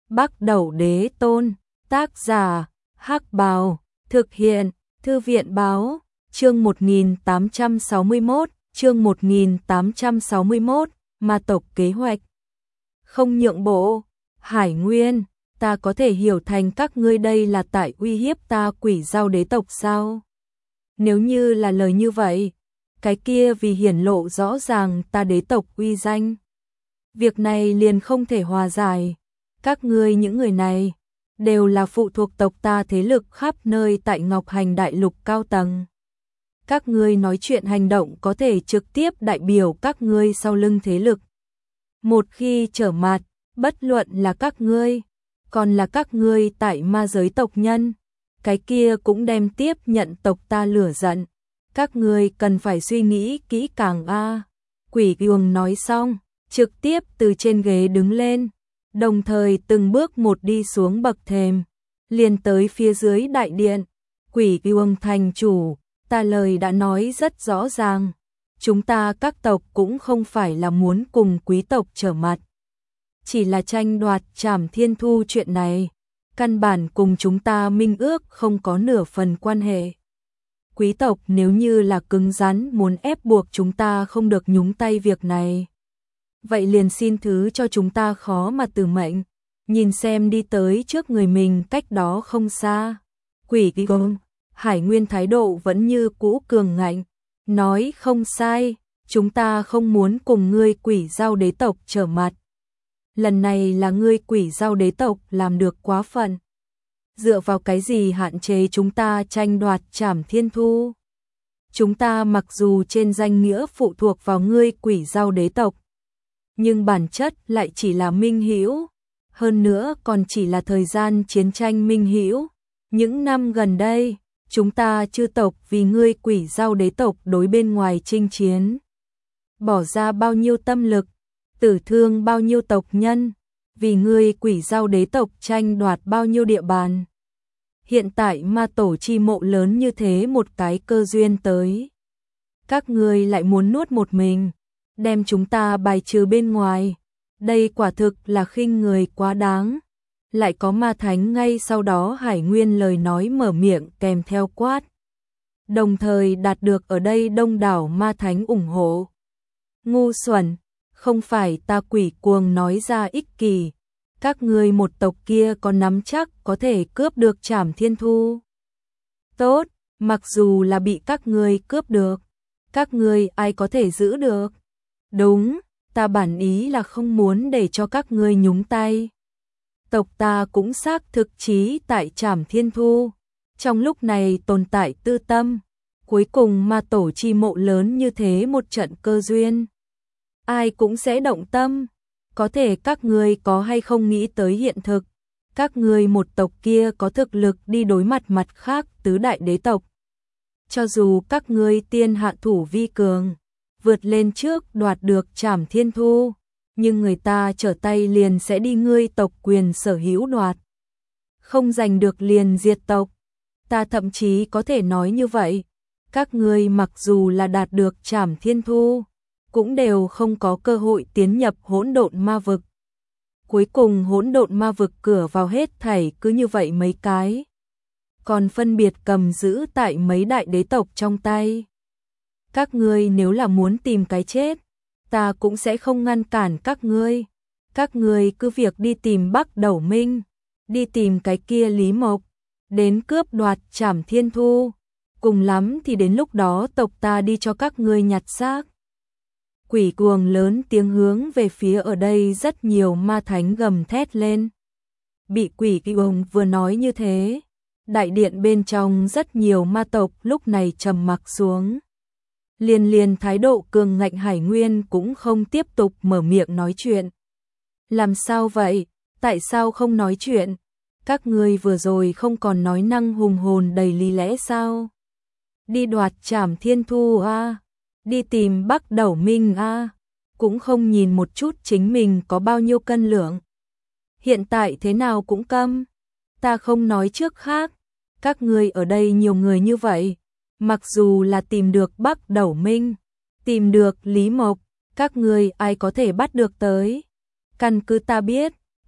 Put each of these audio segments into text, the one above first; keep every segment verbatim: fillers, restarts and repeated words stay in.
Bắc Đẩu Đế Tôn, tác giả, Hắc Bào, thực hiện, Thư viện Báo, chương một nghìn tám trăm sáu mươi mốt, chương một nghìn tám trăm sáu mươi mốt, ma tộc kế hoạch. Không nhượng bộ, Hải Nguyên, ta có thể hiểu thành các ngươi đây là tại uy hiếp ta Quỷ Dao đế tộc sao? Nếu như là lời như vậy, cái kia vì hiển lộ rõ ràng ta đế tộc uy danh. Việc này liền không thể hòa giải. Các ngươi những người này đều là phụ thuộc tộc ta thế lực khắp nơi tại Ngọc Hành Đại Lục cao tầng. Các ngươi nói chuyện hành động có thể trực tiếp đại biểu các ngươi sau lưng thế lực. Một khi trở mặt, bất luận là các ngươi, còn là các ngươi tại ma giới tộc nhân, cái kia cũng đem tiếp nhận tộc ta lửa giận. Các ngươi cần phải suy nghĩ kỹ càng a. Quỷ Uông nói xong, trực tiếp từ trên ghế đứng lên, đồng thời từng bước một đi xuống bậc thềm, liền tới phía dưới đại điện. Quỷ Uông thành chủ, ta lời đã nói rất rõ ràng, chúng ta các tộc cũng không phải là muốn cùng quý tộc trở mặt, chỉ là tranh đoạt Trảm Thiên Thu chuyện này, căn bản cùng chúng ta minh ước không có nửa phần quan hệ. Quý tộc nếu như là cứng rắn muốn ép buộc chúng ta không được nhúng tay việc này, vậy liền xin thứ cho chúng ta khó mà từ mệnh. Nhìn xem đi tới trước người mình cách đó không xa, Quỷ Uông, Hải Nguyên thái độ vẫn như cũ cường ngạnh, nói không sai, chúng ta không muốn cùng ngươi Quỷ Dao đế tộc trở mặt. Lần này là ngươi Quỷ Dao đế tộc làm được quá phận. Dựa vào cái gì hạn chế chúng ta tranh đoạt Trảm Thiên Thu? Chúng ta mặc dù trên danh nghĩa phụ thuộc vào ngươi Quỷ Dao đế tộc, nhưng bản chất lại chỉ là minh hữu, hơn nữa còn chỉ là thời gian chiến tranh minh hữu. Những năm gần đây, chúng ta chư tộc vì ngươi Quỷ Dao đế tộc đối bên ngoài chinh chiến, bỏ ra bao nhiêu tâm lực, tử thương bao nhiêu tộc nhân, vì ngươi Quỷ Dao đế tộc tranh đoạt bao nhiêu địa bàn. Hiện tại ma tổ chi mộ lớn như thế một cái cơ duyên tới, các ngươi lại muốn nuốt một mình, đem chúng ta bài trừ bên ngoài, đây quả thực là khinh người quá đáng. Lại có ma thánh ngay sau đó Hải Nguyên lời nói mở miệng kèm theo quát, đồng thời đạt được ở đây đông đảo ma thánh ủng hộ. Ngu xuẩn, không phải ta Quỷ Cuồng nói ra ích kỷ, các ngươi một tộc kia có nắm chắc có thể cướp được Trảm Thiên Thu. Tốt, mặc dù là bị các ngươi cướp được, các ngươi ai có thể giữ được? Đúng, ta bản ý là không muốn để cho các ngươi nhúng tay. Tộc ta cũng xác thực chí tại Trảm Thiên Thu, trong lúc này tồn tại tư tâm, cuối cùng ma tổ chi mộ lớn như thế một trận cơ duyên, ai cũng sẽ động tâm. Có thể các ngươi có hay không nghĩ tới hiện thực, các ngươi một tộc kia có thực lực đi đối mặt mặt khác tứ đại đế tộc. Cho dù các ngươi tiên hạ thủ vi cường, vượt lên trước đoạt được Trảm Thiên Thu, nhưng người ta trở tay liền sẽ đi ngươi tộc quyền sở hữu đoạt, không giành được liền diệt tộc. Ta thậm chí có thể nói như vậy, các ngươi mặc dù là đạt được Trảm Thiên Thu, cũng đều không có cơ hội tiến nhập hỗn độn ma vực. Cuối cùng hỗn độn ma vực cửa vào hết thảy cứ như vậy mấy cái, còn phân biệt cầm giữ tại mấy đại đế tộc trong tay. Các ngươi nếu là muốn tìm cái chết, ta cũng sẽ không ngăn cản các ngươi. Các ngươi cứ việc đi tìm Bắc Đẩu Minh, đi tìm cái kia Lý Mộc, đến cướp đoạt Trảm Thiên Thu, cùng lắm thì đến lúc đó tộc ta đi cho các ngươi nhặt xác. Quỷ Cuồng lớn tiếng hướng về phía ở đây rất nhiều ma thánh gầm thét lên. Bị Quỷ Cuồng vừa nói như thế, đại điện bên trong rất nhiều ma tộc lúc này trầm mặc xuống. Liền liền thái độ cường ngạnh Hải Nguyên cũng không tiếp tục mở miệng nói chuyện. Làm sao vậy? Tại sao không nói chuyện? Các ngươi vừa rồi không còn nói năng hùng hồn đầy lý lẽ sao? Đi đoạt Trảm Thiên Thu a, đi tìm Bắc Đẩu Minh a, cũng không nhìn một chút chính mình có bao nhiêu cân lượng. Hiện tại thế nào cũng câm. Ta không nói trước khác, các ngươi ở đây nhiều người như vậy, mặc dù là tìm được Bắc Đẩu Minh, tìm được Lý Mộc, các ngươi ai có thể bắt được tới? Căn cứ ta biết,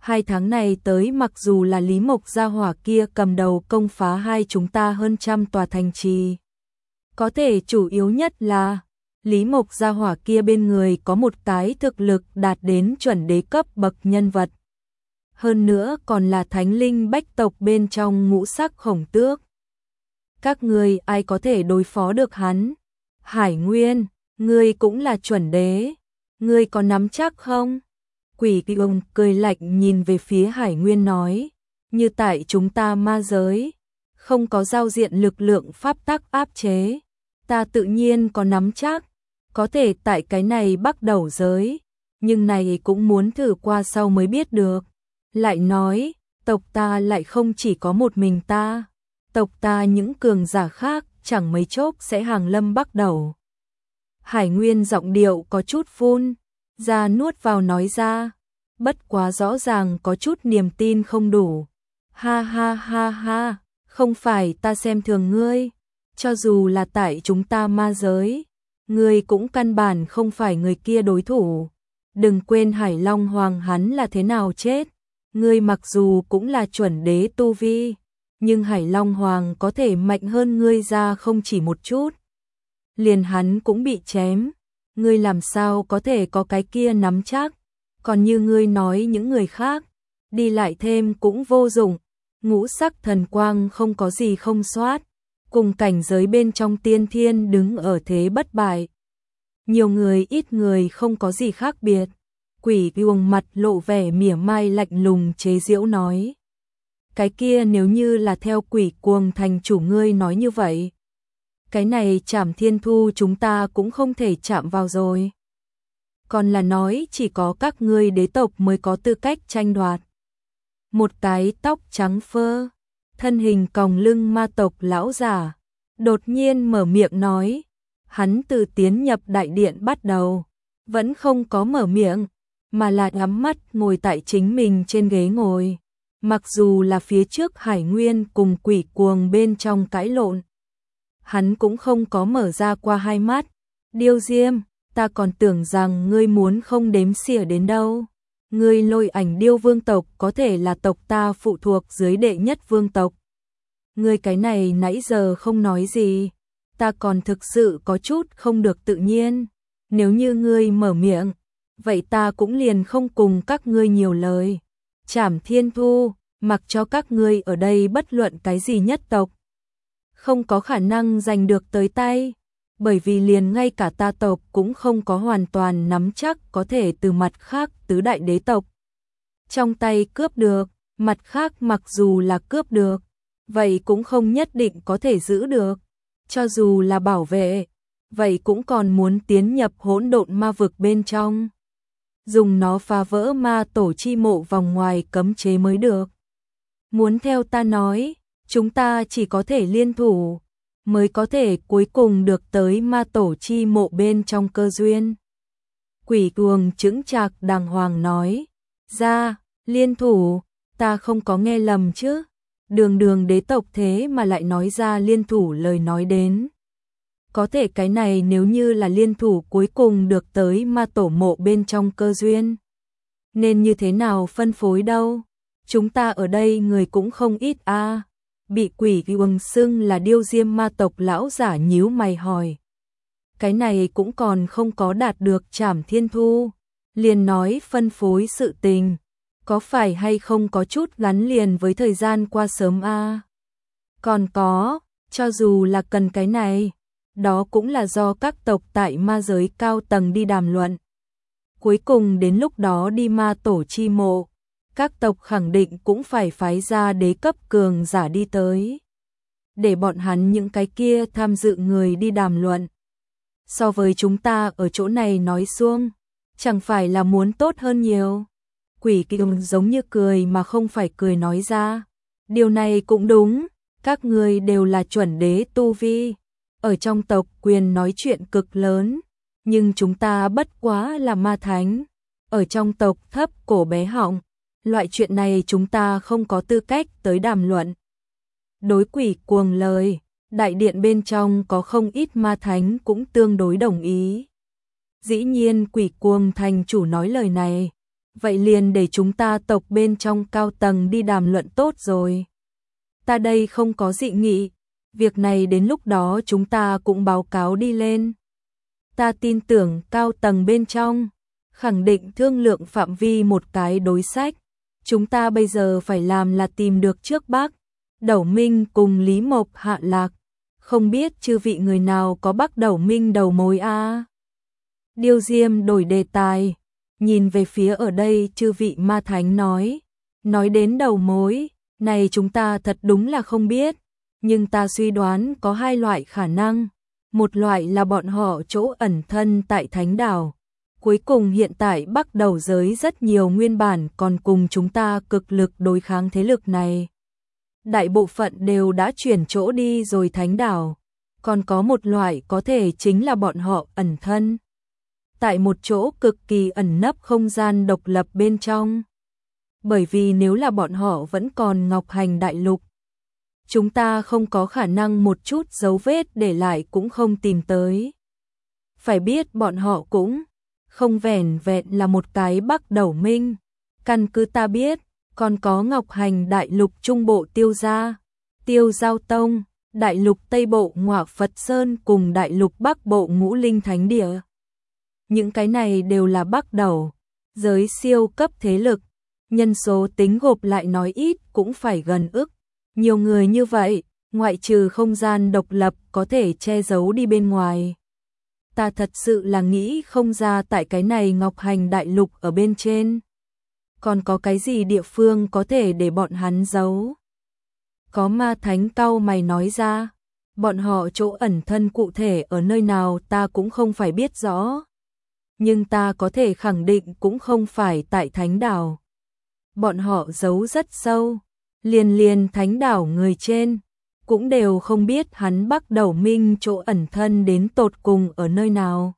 Hai tháng này tới mặc dù là Lý Mộc gia hỏa kia cầm đầu công phá hai chúng ta hơn trăm tòa thành trì. Có thể chủ yếu nhất là Lý Mộc gia hỏa kia bên người có một cái thực lực đạt đến chuẩn đế cấp bậc nhân vật. Hơn nữa còn là thánh linh bách tộc bên trong ngũ sắc khổng tước. Các ngươi ai có thể đối phó được hắn? Hải Nguyên, ngươi cũng là chuẩn đế, ngươi có nắm chắc không? Quỷ Kỳ ông cười lạnh nhìn về phía Hải Nguyên nói, như tại chúng ta ma giới, không có giao diện lực lượng pháp tắc áp chế, ta tự nhiên có nắm chắc, có thể tại cái này bắt đầu giới, nhưng này cũng muốn thử qua sau mới biết được. Lại nói, tộc ta lại không chỉ có một mình ta, tộc ta những cường giả khác chẳng mấy chốc sẽ hàng lâm bắt đầu. Hải Nguyên giọng điệu có chút phun ra nuốt vào nói ra, bất quá rõ ràng có chút niềm tin không đủ. Ha ha ha ha, không phải ta xem thường ngươi, cho dù là tại chúng ta ma giới, ngươi cũng căn bản không phải người kia đối thủ. Đừng quên Hải Long Hoàng hắn là thế nào chết, ngươi mặc dù cũng là chuẩn đế tu vi, nhưng Hải Long Hoàng có thể mạnh hơn ngươi ra không chỉ một chút. Liền hắn cũng bị chém, ngươi làm sao có thể có cái kia nắm chắc, còn như ngươi nói những người khác, đi lại thêm cũng vô dụng, ngũ sắc thần quang không có gì không soát, cùng cảnh giới bên trong tiên thiên đứng ở thế bất bại. Nhiều người ít người không có gì khác biệt. Quỷ Cuồng mặt lộ vẻ mỉa mai lạnh lùng chế giễu nói. Cái kia nếu như là theo Quỷ Cuồng thành chủ ngươi nói như vậy, cái này Trảm Thiên Thu chúng ta cũng không thể chạm vào rồi. Còn là nói chỉ có các ngươi đế tộc mới có tư cách tranh đoạt. Một cái tóc trắng phơ, thân hình còng lưng ma tộc lão giả, đột nhiên mở miệng nói. Hắn từ tiến nhập đại điện bắt đầu, vẫn không có mở miệng, mà là nhắm mắt ngồi tại chính mình trên ghế ngồi. Mặc dù là phía trước Hải Nguyên cùng Quỷ Cuồng bên trong cãi lộn, hắn cũng không có mở ra qua hai mắt. Điêu Diêm, ta còn tưởng rằng ngươi muốn không đếm xỉa đến đâu. Ngươi Lôi Ảnh Điêu vương tộc có thể là tộc ta phụ thuộc dưới đệ nhất vương tộc. Ngươi cái này nãy giờ không nói gì, ta còn thực sự có chút không được tự nhiên. Nếu như ngươi mở miệng, vậy ta cũng liền không cùng các ngươi nhiều lời. Trảm Thiên Thu, mặc cho các ngươi ở đây bất luận cái gì nhất tộc, không có khả năng giành được tới tay, bởi vì liền ngay cả ta tộc cũng không có hoàn toàn nắm chắc có thể từ mặt khác tứ đại đế tộc trong tay cướp được, mặt khác mặc dù là cướp được, vậy cũng không nhất định có thể giữ được, cho dù là bảo vệ, vậy cũng còn muốn tiến nhập hỗn độn ma vực bên trong, dùng nó phá vỡ ma tổ chi mộ vòng ngoài cấm chế mới được. Muốn theo ta nói, chúng ta chỉ có thể liên thủ, mới có thể cuối cùng được tới ma tổ chi mộ bên trong cơ duyên. Quỷ Cuồng chững chạc đàng hoàng nói, ra, liên thủ, ta không có nghe lầm chứ, đường đường đế tộc thế mà lại nói ra liên thủ lời nói đến. Có thể cái này nếu như là liên thủ cuối cùng được tới ma tổ mộ bên trong cơ duyên, nên như thế nào phân phối đâu, chúng ta ở đây người cũng không ít a. À. Bị Quỷ Cuồng xưng là Điêu Diêm ma tộc lão giả nhíu mày hỏi. Cái này cũng còn không có đạt được Trảm Thiên Thu, liền nói phân phối sự tình, có phải hay không có chút gắn liền với thời gian qua sớm a? À? Còn có, cho dù là cần cái này, đó cũng là do các tộc tại ma giới cao tầng đi đàm luận. Cuối cùng đến lúc đó đi ma tổ chi mộ, các tộc khẳng định cũng phải phái ra đế cấp cường giả đi tới, để bọn hắn những cái kia tham dự người đi đàm luận. So với chúng ta ở chỗ này nói xuông, chẳng phải là muốn tốt hơn nhiều. Quỷ Cuồng giống như cười mà không phải cười nói ra. Điều này cũng đúng, các người đều là chuẩn đế tu vi, ở trong tộc quyền nói chuyện cực lớn, nhưng chúng ta bất quá là ma thánh, ở trong tộc thấp cổ bé họng, loại chuyện này chúng ta không có tư cách tới đàm luận. Đối Quỷ Cuồng lời, đại điện bên trong có không ít ma thánh cũng tương đối đồng ý. Dĩ nhiên Quỷ Cuồng thành chủ nói lời này, vậy liền để chúng ta tộc bên trong cao tầng đi đàm luận tốt rồi. Ta đây không có dị nghị, việc này đến lúc đó chúng ta cũng báo cáo đi lên. Ta tin tưởng cao tầng bên trong, khẳng định thương lượng phạm vi một cái đối sách. Chúng ta bây giờ phải làm là tìm được trước Bắc Đẩu Minh cùng Lý Mộc hạ lạc. Không biết chư vị người nào có Bắc Đẩu Minh đầu mối a? À? Điêu Diêm đổi đề tài, nhìn về phía ở đây chư vị ma thánh nói. Nói đến đầu mối, này chúng ta thật đúng là không biết, nhưng ta suy đoán có hai loại khả năng. Một loại là bọn họ chỗ ẩn thân tại Thánh Đảo. Cuối cùng hiện tại Bắc Đẩu giới rất nhiều nguyên bản còn cùng chúng ta cực lực đối kháng thế lực này. Đại bộ phận đều đã chuyển chỗ đi rồi Thánh Đảo. Còn có một loại có thể chính là bọn họ ẩn thân tại một chỗ cực kỳ ẩn nấp không gian độc lập bên trong. Bởi vì nếu là bọn họ vẫn còn Ngọc Hành Đại Lục, chúng ta không có khả năng một chút dấu vết để lại cũng không tìm tới. Phải biết bọn họ cũng không vẻn vẹn là một cái Bắc Đẩu Minh. Căn cứ ta biết, còn có Ngọc Hành Đại Lục Trung Bộ Tiêu Gia, Tiêu Giao Tông, Đại Lục Tây Bộ Ngọa Phật Sơn cùng Đại Lục Bắc Bộ Ngũ Linh Thánh Địa. Những cái này đều là Bắc Đẩu giới siêu cấp thế lực, nhân số tính gộp lại nói ít cũng phải gần ức. Nhiều người như vậy, ngoại trừ không gian độc lập có thể che giấu đi bên ngoài. Ta thật sự là nghĩ không ra tại cái này Ngọc Hành Đại Lục ở bên trên. Còn có cái gì địa phương có thể để bọn hắn giấu? Có ma thánh cau mày nói ra, bọn họ chỗ ẩn thân cụ thể ở nơi nào ta cũng không phải biết rõ. Nhưng ta có thể khẳng định cũng không phải tại Thánh Đảo. Bọn họ giấu rất sâu, liền liền Thánh Đảo người trên cũng đều không biết hắn Bắc Đẩu Minh chỗ ẩn thân đến tột cùng ở nơi nào.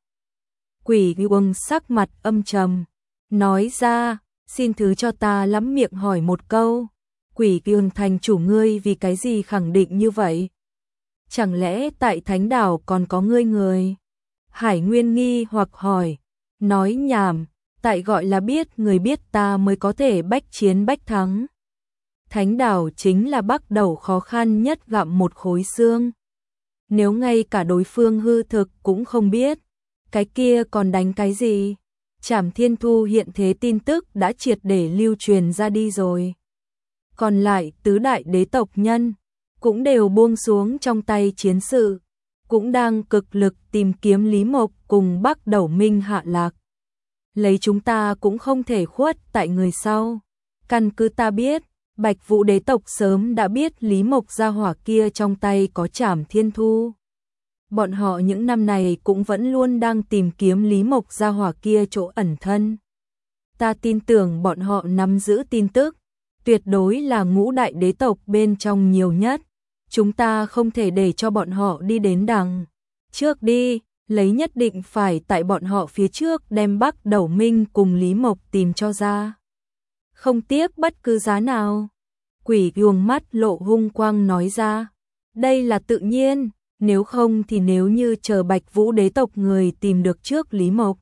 Quỷ Uông sắc mặt âm trầm, nói ra, xin thứ cho ta lắm miệng hỏi một câu. Quỷ Uông thành chủ ngươi vì cái gì khẳng định như vậy? Chẳng lẽ tại Thánh Đảo còn có ngươi người? Hải Nguyên nghi hoặc hỏi, nói nhảm, tại gọi là biết người biết ta mới có thể bách chiến bách thắng. Thánh Đảo chính là Bắc Đẩu khó khăn nhất gặm một khối xương. Nếu ngay cả đối phương hư thực cũng không biết, cái kia còn đánh cái gì? Trảm Thiên Thu hiện thế tin tức đã triệt để lưu truyền ra đi rồi. Còn lại tứ đại đế tộc nhân cũng đều buông xuống trong tay chiến sự, cũng đang cực lực tìm kiếm Lý Mộc cùng Bắc Đẩu Minh hạ lạc. Lấy chúng ta cũng không thể khuất tại người sau. Căn cứ ta biết, Bạch Vũ đế tộc sớm đã biết Lý Mộc gia hỏa kia trong tay có Trảm Thiên Thu. Bọn họ những năm này cũng vẫn luôn đang tìm kiếm Lý Mộc gia hỏa kia chỗ ẩn thân. Ta tin tưởng bọn họ nắm giữ tin tức, tuyệt đối là ngũ đại đế tộc bên trong nhiều nhất. Chúng ta không thể để cho bọn họ đi đến đằng trước đi, lấy nhất định phải tại bọn họ phía trước đem Bắc Đẩu Minh cùng Lý Mộc tìm cho ra. Không tiếc bất cứ giá nào. Quỷ Uông mắt lộ hung quang nói ra, đây là tự nhiên, nếu không thì nếu như chờ Bạch Vũ đế tộc người tìm được trước Lý Mộc,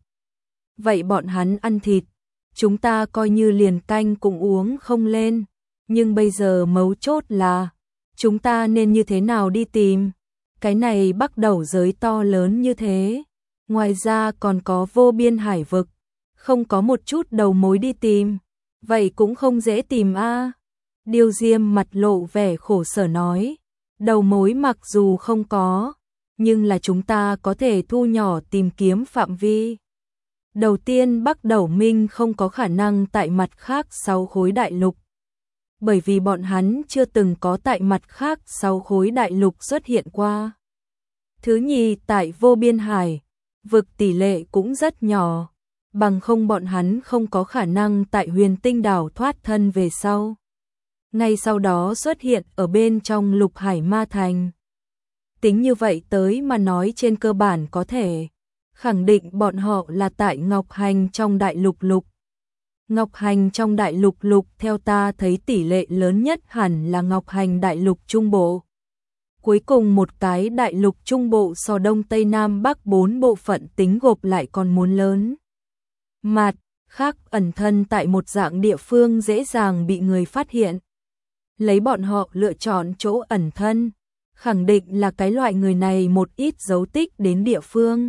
vậy bọn hắn ăn thịt, chúng ta coi như liền canh cũng uống không lên. Nhưng bây giờ mấu chốt là, chúng ta nên như thế nào đi tìm? Cái này Bắc Đẩu giới to lớn như thế, ngoài ra còn có vô biên hải vực, không có một chút đầu mối đi tìm, vậy cũng không dễ tìm a. À. Điêu Diêm mặt lộ vẻ khổ sở nói, đầu mối mặc dù không có, nhưng là chúng ta có thể thu nhỏ tìm kiếm phạm vi. Đầu tiên Bắc Đẩu Minh không có khả năng tại mặt khác sáu khối đại lục, bởi vì bọn hắn chưa từng có tại mặt khác sáu khối đại lục xuất hiện qua. Thứ nhì, tại vô biên hải vực tỷ lệ cũng rất nhỏ, bằng không bọn hắn không có khả năng tại Huyền Tinh đảo thoát thân về sau, ngay sau đó xuất hiện ở bên trong Lục Hải Ma Thành. Tính như vậy tới mà nói, trên cơ bản có thể khẳng định bọn họ là tại Ngọc Hành trong đại lục lục. Ngọc Hành trong đại lục lục theo ta thấy tỷ lệ lớn nhất hẳn là Ngọc Hành đại lục trung bộ. Cuối cùng một cái đại lục trung bộ so đông tây nam bắc bốn bộ phận tính gộp lại còn muốn lớn. Mặt khác ẩn thân tại một dạng địa phương dễ dàng bị người phát hiện. Lấy bọn họ lựa chọn chỗ ẩn thân, khẳng định là cái loại người này một ít dấu tích đến địa phương.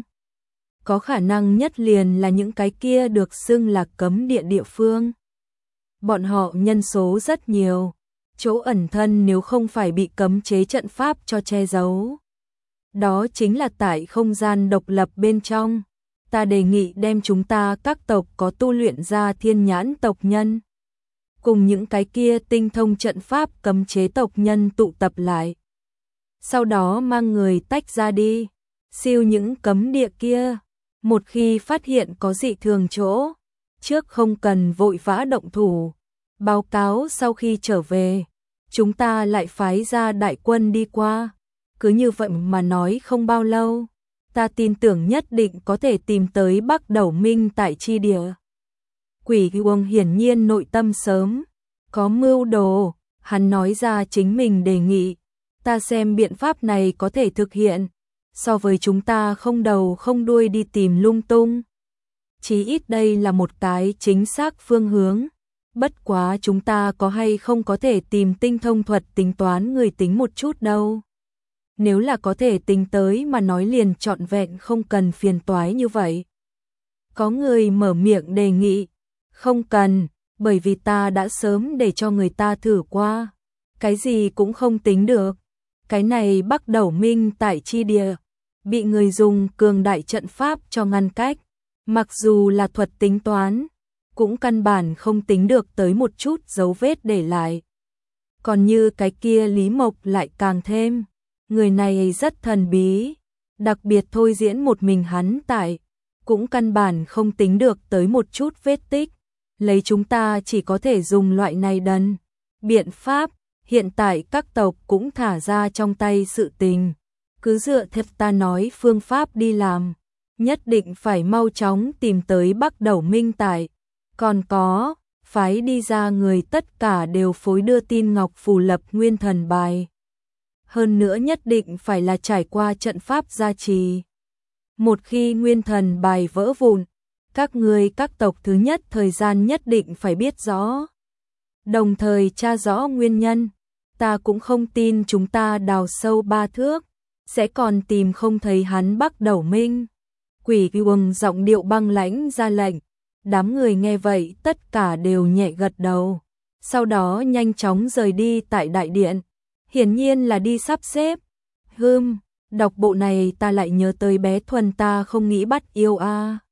Có khả năng nhất liền là những cái kia được xưng là cấm địa địa phương. Bọn họ nhân số rất nhiều, chỗ ẩn thân nếu không phải bị cấm chế trận pháp cho che giấu. Đó chính là tại không gian độc lập bên trong. Ta đề nghị đem chúng ta các tộc có tu luyện ra thiên nhãn tộc nhân, cùng những cái kia tinh thông trận pháp cấm chế tộc nhân tụ tập lại. Sau đó mang người tách ra đi, siêu những cấm địa kia. Một khi phát hiện có dị thường chỗ, trước không cần vội vã động thủ. Báo cáo sau khi trở về, chúng ta lại phái ra đại quân đi qua. Cứ như vậy mà nói không bao lâu, ta tin tưởng nhất định có thể tìm tới Bắc Đẩu Minh tại chi địa. Quỷ Uông hiển nhiên nội tâm sớm có mưu đồ, hắn nói ra chính mình đề nghị, ta xem biện pháp này có thể thực hiện, so với chúng ta không đầu không đuôi đi tìm lung tung. Chí ít đây là một cái chính xác phương hướng, bất quá chúng ta có hay không có thể tìm tinh thông thuật tính toán người tính một chút đâu. Nếu là có thể tính tới mà nói liền trọn vẹn không cần phiền toái như vậy. Có người mở miệng đề nghị, không cần, bởi vì ta đã sớm để cho người ta thử qua, cái gì cũng không tính được. Cái này Bắc Đẩu Minh tại chi địa, bị người dùng cường đại trận pháp cho ngăn cách, mặc dù là thuật tính toán, cũng căn bản không tính được tới một chút dấu vết để lại. Còn như cái kia Lý Mộc lại càng thêm, người này rất thần bí, đặc biệt thôi diễn một mình hắn tại, cũng căn bản không tính được tới một chút vết tích. Lấy chúng ta chỉ có thể dùng loại này đần biện pháp, hiện tại các tộc cũng thả ra trong tay sự tình, cứ dựa theo ta nói phương pháp đi làm, nhất định phải mau chóng tìm tới Bắc Đẩu Minh tại. Còn có, phái đi ra người tất cả đều phối đưa tin ngọc phù lập nguyên thần bài. Hơn nữa nhất định phải là trải qua trận pháp gia trì. Một khi nguyên thần bài vỡ vụn, các người các tộc thứ nhất thời gian nhất định phải biết rõ. Đồng thời tra rõ nguyên nhân, ta cũng không tin chúng ta đào sâu ba thước, sẽ còn tìm không thấy hắn Bắc Đẩu Minh. Quỷ Uông giọng điệu băng lãnh ra lệnh, đám người nghe vậy tất cả đều nhẹ gật đầu, sau đó nhanh chóng rời đi tại đại điện, hiển nhiên là đi sắp xếp. Hừm, đọc bộ này ta lại nhớ tới bé Thuần ta không nghĩ bắt yêu a. À.